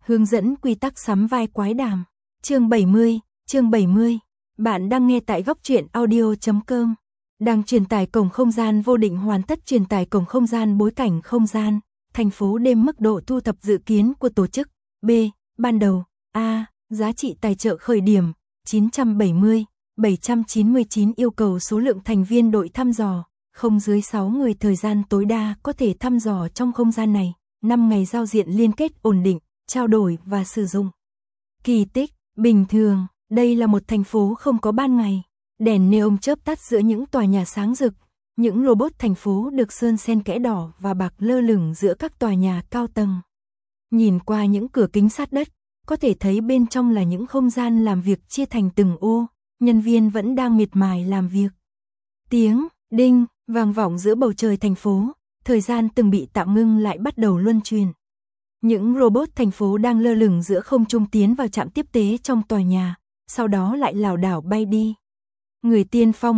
Hướng dẫn quy tắc sắm vai quái đàm. Chương 70. Bạn đang nghe tại góc truyện audio.com. Đang truyền tải cổng không gian vô định hoàn tất truyền tải cổng không gian bối cảnh không gian. Thành phố đêm mức độ thu thập dự kiến của tổ chức. B. Ban đầu. A. Giá trị tài trợ khởi điểm 970, 799 yêu cầu số lượng thành viên đội thăm dò, không dưới 6 người thời gian tối đa có thể thăm dò trong không gian này, 5 ngày giao diện liên kết ổn định, trao đổi và sử dụng. Kỳ tích, bình thường, đây là một thành phố không có ban ngày, đèn neon chớp tắt giữa những tòa nhà sáng rực, những robot thành phố được sơn xen kẽ đỏ và bạc lơ lửng giữa các tòa nhà cao tầng. Nhìn qua những cửa kính sát đất, có thể thấy bên trong là những không gian làm việc chia thành từng ô, nhân viên vẫn đang miệt mài làm việc. Tiếng đinh vang vọng giữa bầu trời thành phố, thời gian từng bị tạm ngưng lại bắt đầu luân chuyển. Những robot thành phố đang lơ lửng giữa không trung tiến vào trạm tiếp tế trong tòa nhà, sau đó lại lảo đảo bay đi. Người tiên phong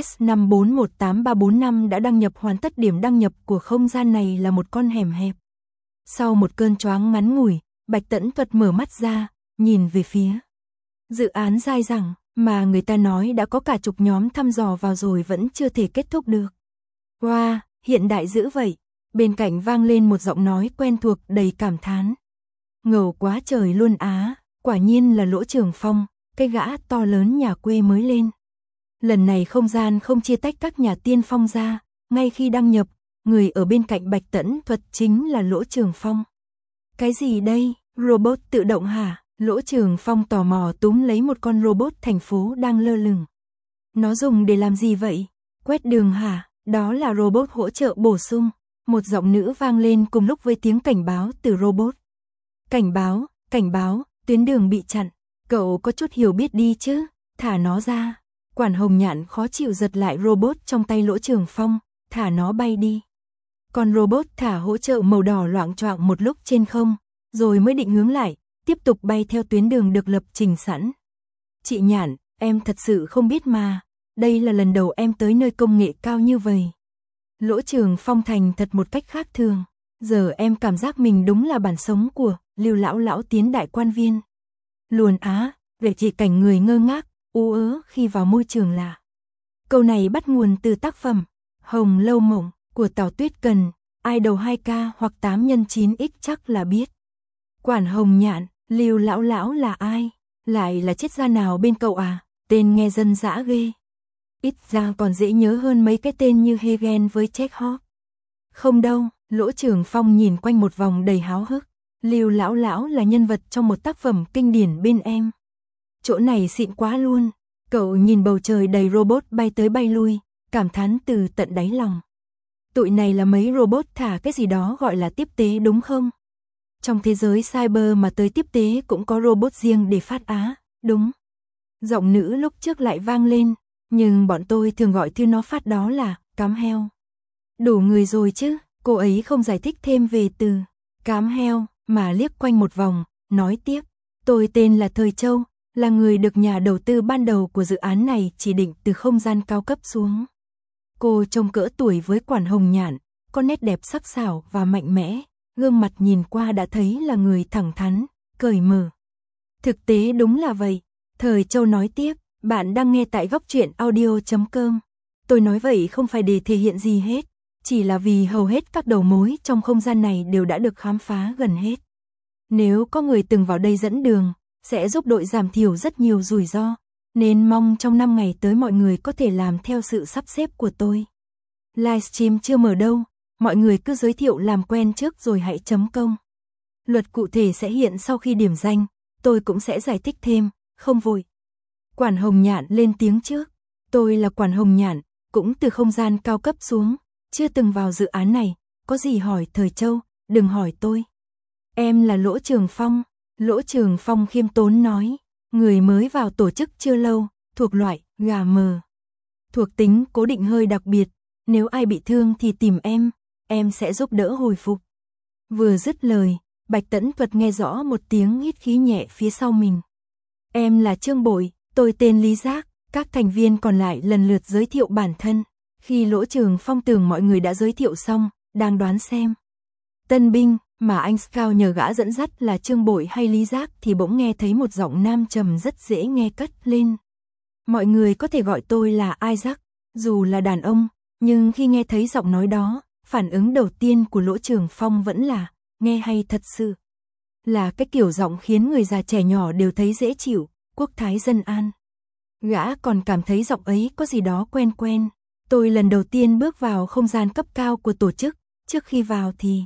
JS5418345 đã đăng nhập hoàn tất. Điểm đăng nhập của không gian này là một con hẻm hẹp. Sau một cơn choáng ngắn ngủi, Bạch Tẫn Thuật mở mắt ra, nhìn về phía dự án dai dẳng mà người ta nói đã có cả chục nhóm thăm dò vào rồi vẫn chưa thể kết thúc được. Wow, hiện đại dữ vậy. Bên cạnh vang lên một giọng nói quen thuộc đầy cảm thán. Ngầu quá trời luôn á, quả nhiên là Lỗ Trường Phong, cái gã to lớn nhà quê mới lên. Lần này không gian không chia tách các nhà tiên phong ra, ngay khi đăng nhập, người ở bên cạnh Bạch Tẫn Thuật chính là Lỗ Trường Phong. Cái gì đây, robot tự động hả? Lỗ Trường Phong tò mò túm lấy một con robot thành phố đang lơ lửng. Nó dùng để làm gì vậy? Quét đường hả? Đó là robot hỗ trợ bổ sung. Một giọng nữ vang lên cùng lúc với tiếng cảnh báo từ robot. Cảnh báo, tuyến đường bị chặn. Cậu có chút hiểu biết đi chứ, thả nó ra. Quản Hồng Nhạn khó chịu giật lại robot trong tay Lỗ Trường Phong, thả nó bay đi. Con robot thả hỗ trợ màu đỏ loạng choạng một lúc trên không, rồi mới định hướng lại, tiếp tục bay theo tuyến đường được lập trình sẵn. Chị Nhạn, em thật sự không biết mà, đây là lần đầu em tới nơi công nghệ cao như vậy. Lỗ Trường Phong thành thật một cách khác thường, giờ em cảm giác mình đúng là bản sống của Lưu lão tiến đại quan viên. Luôn á, về chỉ cảnh người ngơ ngác, ú ớ khi vào môi trường lạ. Câu này bắt nguồn từ tác phẩm Hồng Lâu Mộng của Tào Tuyết Cần, idol 2K hoặc 8x9x chắc là biết. Quản Hồng Nhạn, Lưu lão là ai? Lại là triết gia nào bên cậu à? Tên nghe dân dã ghê. Ít ra còn dễ nhớ hơn mấy cái tên như Hegel với Chekhov. Không đâu, Lỗ Trường Phong nhìn quanh một vòng đầy háo hức. Lưu lão là nhân vật trong một tác phẩm kinh điển bên em. Chỗ này xịn quá luôn. Cậu nhìn bầu trời đầy robot bay tới bay lui, cảm thán từ tận đáy lòng. Tụi này là mấy robot thả cái gì đó gọi là tiếp tế đúng không? Trong thế giới cyber mà tới tiếp tế cũng có robot riêng để phát á, đúng. Giọng nữ lúc trước lại vang lên, nhưng bọn tôi thường gọi thứ nó phát đó là cám heo. Đủ người rồi chứ, cô ấy không giải thích thêm về từ cám heo mà liếc quanh một vòng, nói tiếp. Tôi tên là Thời Châu, là người được nhà đầu tư ban đầu của dự án này chỉ định từ không gian cao cấp xuống. Cô trông cỡ tuổi với Quản Hồng Nhạn, có nét đẹp sắc sảo và mạnh mẽ, gương mặt nhìn qua đã thấy là người thẳng thắn, cởi mở. Thực tế đúng là vậy, Thời Châu nói tiếp, bạn đang nghe tại góc truyện audio.com. Tôi nói vậy không phải để thể hiện gì hết, chỉ là vì hầu hết các đầu mối trong không gian này đều đã được khám phá gần hết. Nếu có người từng vào đây dẫn đường, sẽ giúp đội giảm thiểu rất nhiều rủi ro, nên mong trong 5 ngày tới mọi người có thể làm theo sự sắp xếp của tôi. Livestream chưa mở đâu, mọi người cứ giới thiệu làm quen trước rồi hãy chấm công. Luật cụ thể sẽ hiện sau khi điểm danh, tôi cũng sẽ giải thích thêm, không vội. Quản Hồng Nhạn lên tiếng trước, tôi là Quản Hồng Nhạn, cũng từ không gian cao cấp xuống, chưa từng vào dự án này, có gì hỏi Thời Châu, đừng hỏi tôi. Em là Lỗ Trường Phong, Lỗ Trường Phong khiêm tốn nói, người mới vào tổ chức chưa lâu, thuộc loại gà mờ. Thuộc tính cố định hơi đặc biệt, nếu ai bị thương thì tìm em sẽ giúp đỡ hồi phục. Vừa dứt lời, Bạch Tẫn Thuật nghe rõ một tiếng hít khí nhẹ phía sau mình. Em là Trương Bội, tôi tên Lý Giác, các thành viên còn lại lần lượt giới thiệu bản thân. Khi Lỗ Trường Phong tưởng mọi người đã giới thiệu xong, đang đoán xem. Tân binh, Mà anh Scout nhờ gã dẫn dắt là Trương Bội hay Lý Giác thì bỗng nghe thấy một giọng nam trầm rất dễ nghe cất lên. Mọi người có thể gọi tôi là Isaac, dù là đàn ông, nhưng khi nghe thấy giọng nói đó, phản ứng đầu tiên của Lỗ Trường Phong vẫn là, nghe hay thật sự. Là cái kiểu giọng khiến người già trẻ nhỏ đều thấy dễ chịu, quốc thái dân an. Gã còn cảm thấy giọng ấy có gì đó quen quen. Tôi lần đầu tiên bước vào không gian cấp cao của tổ chức, trước khi vào thì...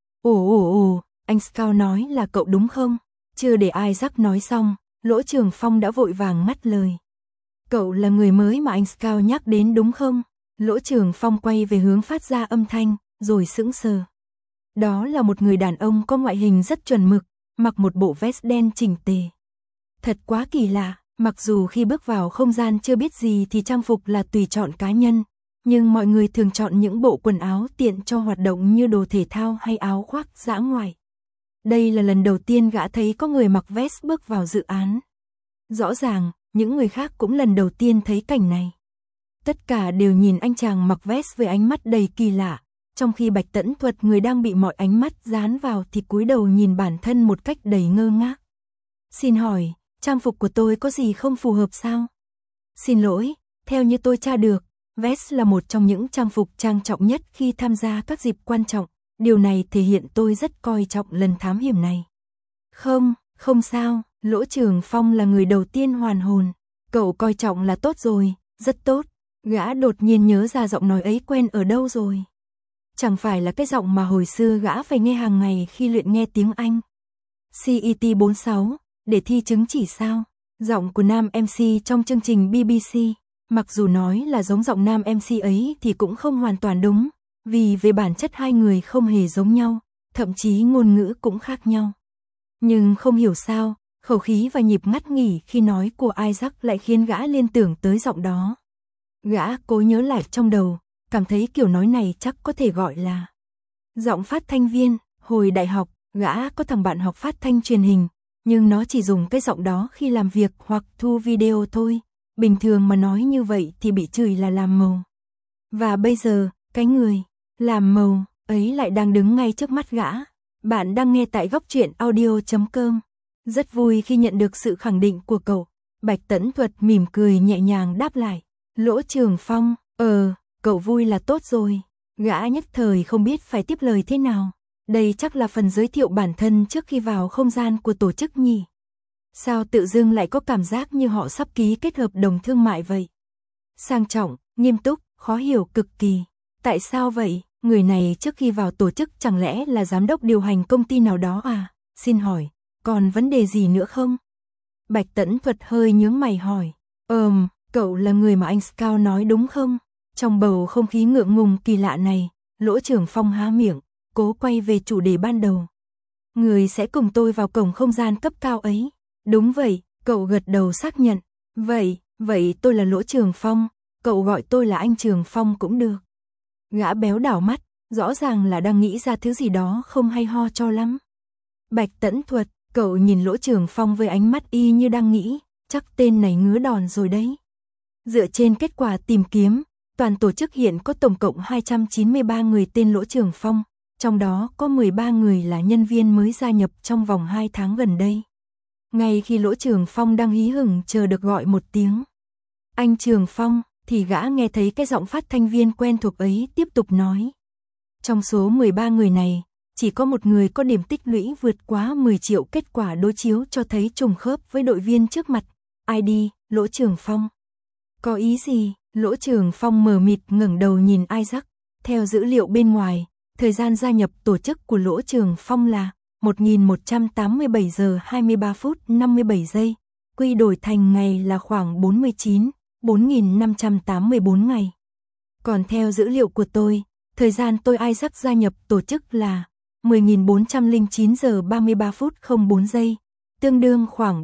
Ồ, anh Scout nói là cậu đúng không? Chưa để Isaac nói xong, Lỗ Trường Phong đã vội vàng ngắt lời. Cậu là người mới mà anh Scout nhắc đến đúng không? Lỗ Trường Phong quay về hướng phát ra âm thanh, rồi sững sờ. Đó là một người đàn ông có ngoại hình rất chuẩn mực, mặc một bộ vest đen chỉnh tề. Thật quá kỳ lạ, mặc dù khi bước vào không gian chưa biết gì thì trang phục là tùy chọn cá nhân, nhưng mọi người thường chọn những bộ quần áo tiện cho hoạt động như đồ thể thao hay áo khoác dã ngoại. Đây là lần đầu tiên gã thấy có người mặc vest bước vào dự án. Rõ ràng, những người khác cũng lần đầu tiên thấy cảnh này. Tất cả đều nhìn anh chàng mặc vest với ánh mắt đầy kỳ lạ, trong khi Bạch Tẫn Thuật người đang bị mọi ánh mắt dán vào thì cúi đầu nhìn bản thân một cách đầy ngơ ngác. Xin hỏi, trang phục của tôi có gì không phù hợp sao? Xin lỗi, theo như tôi tra được, vest là một trong những trang phục trang trọng nhất khi tham gia các dịp quan trọng. Điều này thể hiện tôi rất coi trọng lần thám hiểm này. Không sao, Lỗ Trường Phong là người đầu tiên hoàn hồn. Cậu coi trọng là tốt rồi, rất tốt. Gã đột nhiên nhớ ra giọng nói ấy quen ở đâu rồi. Chẳng phải là cái giọng mà hồi xưa gã phải nghe hàng ngày khi luyện nghe tiếng Anh. CET 46, để thi chứng chỉ sao? Giọng của nam MC trong chương trình BBC. Mặc dù nói là giống giọng nam MC ấy thì cũng không hoàn toàn đúng. Vì về bản chất hai người không hề giống nhau, thậm chí ngôn ngữ cũng khác nhau. Nhưng không hiểu sao, khẩu khí và nhịp ngắt nghỉ khi nói của Isaac lại khiến gã liên tưởng tới giọng đó. Gã cố nhớ lại trong đầu, cảm thấy kiểu nói này chắc có thể gọi là giọng phát thanh viên. Hồi đại học, gã có thằng bạn học phát thanh truyền hình, nhưng nó chỉ dùng cái giọng đó khi làm việc hoặc thu video thôi. Bình thường mà nói như vậy thì bị chửi là làm màu. Và bây giờ, cái người làm màu ấy lại đang đứng ngay trước mắt gã. Bạn đang nghe tại Góc Truyện Audio.com. Rất vui khi nhận được sự khẳng định của cậu. Bạch Tẫn Thuật mỉm cười nhẹ nhàng đáp lại. Lỗ Trường Phong, cậu vui là tốt rồi. Gã nhất thời không biết phải tiếp lời thế nào. Đây chắc là phần giới thiệu bản thân trước khi vào không gian của tổ chức nhỉ. Sao tự dưng lại có cảm giác như họ sắp ký kết hợp đồng thương mại vậy? Sang trọng, nghiêm túc, khó hiểu cực kỳ. Tại sao vậy? Người này trước khi vào tổ chức chẳng lẽ là giám đốc điều hành công ty nào đó à? Xin hỏi, còn vấn đề gì nữa không? Bạch Tẫn Thuật hơi nhướng mày hỏi. Cậu là người mà anh Scout nói đúng không? Trong bầu không khí ngượng ngùng kỳ lạ này, Lỗ Trường Phong há miệng, cố quay về chủ đề ban đầu. Người sẽ cùng tôi vào cổng không gian cấp cao ấy. Đúng vậy, cậu gật đầu xác nhận. Vậy tôi là Lỗ Trường Phong, cậu gọi tôi là anh Trường Phong cũng được. Gã béo đảo mắt, rõ ràng là đang nghĩ ra thứ gì đó không hay ho cho lắm. Bạch Tẫn Thuật, cậu nhìn Lỗ Trường Phong với ánh mắt y như đang nghĩ, chắc tên này ngứa đòn rồi đấy. Dựa trên kết quả tìm kiếm, toàn tổ chức hiện có tổng cộng 293 người tên Lỗ Trường Phong, trong đó có 13 người là nhân viên mới gia nhập trong vòng 2 tháng gần đây. Ngay khi Lỗ Trường Phong đang hí hửng chờ được gọi một tiếng anh Trường Phong, thì gã nghe thấy cái giọng phát thanh viên quen thuộc ấy tiếp tục nói. Trong số 13 người này, chỉ có một người có điểm tích lũy vượt quá 10 triệu kết quả đối chiếu cho thấy trùng khớp với đội viên trước mặt. ID, Lỗ Trường Phong. Có ý gì? Lỗ Trường Phong mờ mịt ngẩng đầu nhìn Isaac. Theo dữ liệu bên ngoài, thời gian gia nhập tổ chức của Lỗ Trường Phong là 1187 giờ 23 phút 57 giây. Quy đổi thành ngày là khoảng 4.584 ngày. Còn theo dữ liệu của tôi, thời gian tôi Isaac gia nhập tổ chức là 10.409 giờ 33 phút 04 giây, tương đương khoảng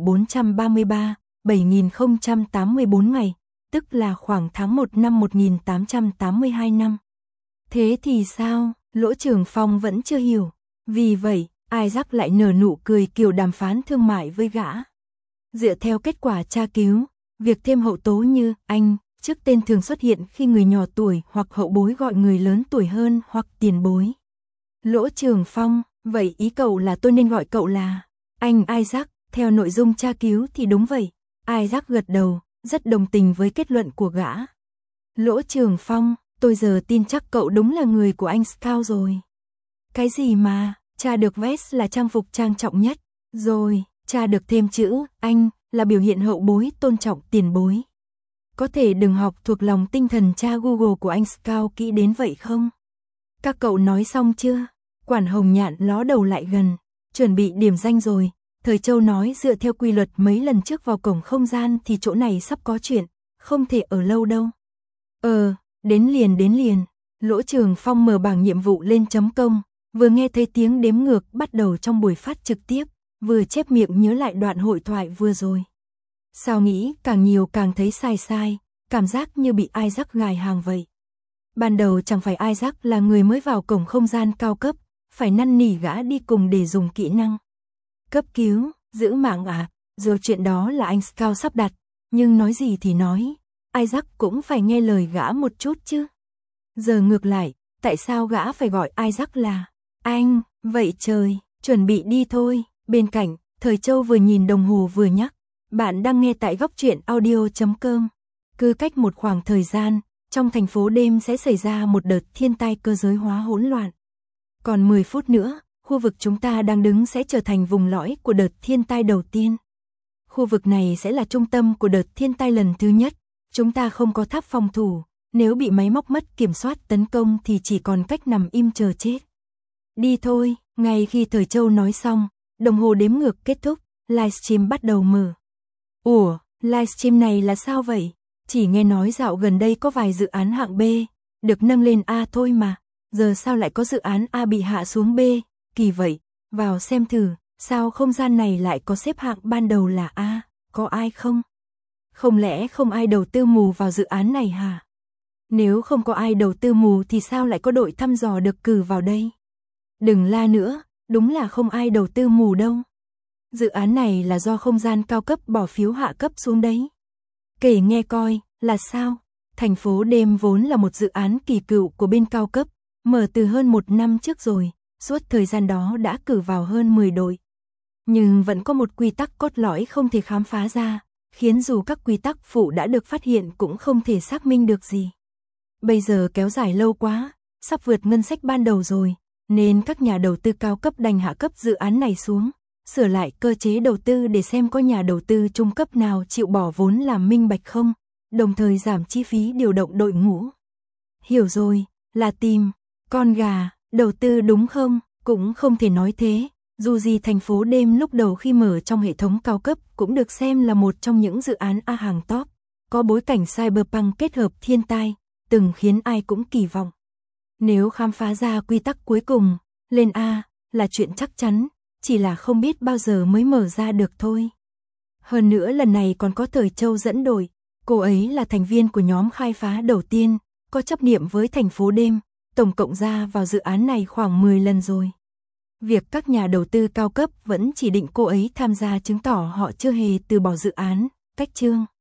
433.7084 ngày, tức là khoảng tháng 1 năm 1882 năm. Thế thì sao? Lỗ Trường Phong vẫn chưa hiểu. Vì vậy, Isaac lại nở nụ cười kiểu đàm phán thương mại với gã. Dựa theo kết quả tra cứu, việc thêm hậu tố như anh trước tên thường xuất hiện khi người nhỏ tuổi hoặc hậu bối gọi người lớn tuổi hơn hoặc tiền bối. Lỗ Trường Phong, Vậy ý cậu là tôi nên gọi cậu là anh Isaac, theo nội dung tra cứu thì đúng vậy. Isaac gật đầu, rất đồng tình với kết luận của gã. Lỗ Trường Phong, tôi giờ tin chắc cậu đúng là người của anh Scout rồi. Cái gì mà, tra được vest là trang phục trang trọng nhất, rồi, tra được thêm chữ anh là biểu hiện hậu bối tôn trọng tiền bối. Có thể đừng học thuộc lòng tinh thần tra Google của anh Scout kỹ đến vậy không? Các cậu nói xong chưa? Quản Hồng Nhạn ló đầu lại gần, chuẩn bị điểm danh rồi. Thời Châu nói dựa theo quy luật mấy lần trước vào cổng không gian thì chỗ này sắp có chuyện, không thể ở lâu đâu. Đến liền. Lỗ Trường Phong mở bảng nhiệm vụ lên chấm công, vừa nghe thấy tiếng đếm ngược bắt đầu trong buổi phát trực tiếp, vừa chép miệng nhớ lại đoạn hội thoại vừa rồi. Sao nghĩ càng nhiều càng thấy sai, cảm giác như bị Isaac gài hàng vậy. Ban đầu chẳng phải Isaac là người mới vào cổng không gian cao cấp, phải năn nỉ gã đi cùng để dùng kỹ năng cấp cứu, giữ mạng à, rồi chuyện đó là anh Scout sắp đặt, nhưng nói gì thì nói, Isaac cũng phải nghe lời gã một chút chứ. Giờ ngược lại, tại sao gã phải gọi Isaac là anh, vậy trời, chuẩn bị đi thôi. Bên cạnh, Thời Châu vừa nhìn đồng hồ vừa nhắc, bạn đang nghe tại góc truyện audio.com. Cứ cách một khoảng thời gian, trong thành phố đêm sẽ xảy ra một đợt thiên tai cơ giới hóa hỗn loạn. Còn 10 phút nữa, khu vực chúng ta đang đứng sẽ trở thành vùng lõi của đợt thiên tai đầu tiên. Khu vực này sẽ là trung tâm của đợt thiên tai lần thứ nhất. Chúng ta không có tháp phòng thủ, nếu bị máy móc mất kiểm soát tấn công thì chỉ còn cách nằm im chờ chết. Đi thôi, ngay khi Thời Châu nói xong, đồng hồ đếm ngược kết thúc, livestream bắt đầu mở. Ủa, livestream này là sao vậy? Chỉ nghe nói dạo gần đây có vài dự án hạng B, được nâng lên A thôi mà, giờ sao lại có dự án A bị hạ xuống B, kỳ vậy, vào xem thử, sao không gian này lại có xếp hạng ban đầu là A, có ai không? Không lẽ không ai đầu tư mù vào dự án này hả? Nếu không có ai đầu tư mù thì sao lại có đội thăm dò được cử vào đây? Đừng la nữa, đúng là không ai đầu tư mù đâu. Dự án này là do không gian cao cấp bỏ phiếu hạ cấp xuống đấy. Kể nghe coi, là sao? Thành phố đêm vốn là một dự án kỳ cựu của bên cao cấp, mở từ hơn 1 năm trước rồi, suốt thời gian đó đã cử vào hơn 10 đội. Nhưng vẫn có một quy tắc cốt lõi không thể khám phá ra, khiến dù các quy tắc phụ đã được phát hiện cũng không thể xác minh được gì. Bây giờ kéo dài lâu quá, sắp vượt ngân sách ban đầu rồi, nên các nhà đầu tư cao cấp đành hạ cấp dự án này xuống, sửa lại cơ chế đầu tư để xem có nhà đầu tư trung cấp nào chịu bỏ vốn làm minh bạch không, đồng thời giảm chi phí điều động đội ngũ. Hiểu rồi, là tìm con gà, đầu tư đúng không? Cũng không thể nói thế, dù gì thành phố đêm lúc đầu khi mở trong hệ thống cao cấp cũng được xem là một trong những dự án A hàng top, có bối cảnh cyberpunk kết hợp thiên tai, từng khiến ai cũng kỳ vọng. Nếu khám phá ra quy tắc cuối cùng, lên A, là chuyện chắc chắn, chỉ là không biết bao giờ mới mở ra được thôi. Hơn nữa lần này còn có Thời Châu dẫn đội, cô ấy là thành viên của nhóm khai phá đầu tiên, có chấp niệm với thành phố đêm, tổng cộng ra vào dự án này khoảng 10 lần rồi. Việc các nhà đầu tư cao cấp vẫn chỉ định cô ấy tham gia chứng tỏ họ chưa hề từ bỏ dự án, cách chương.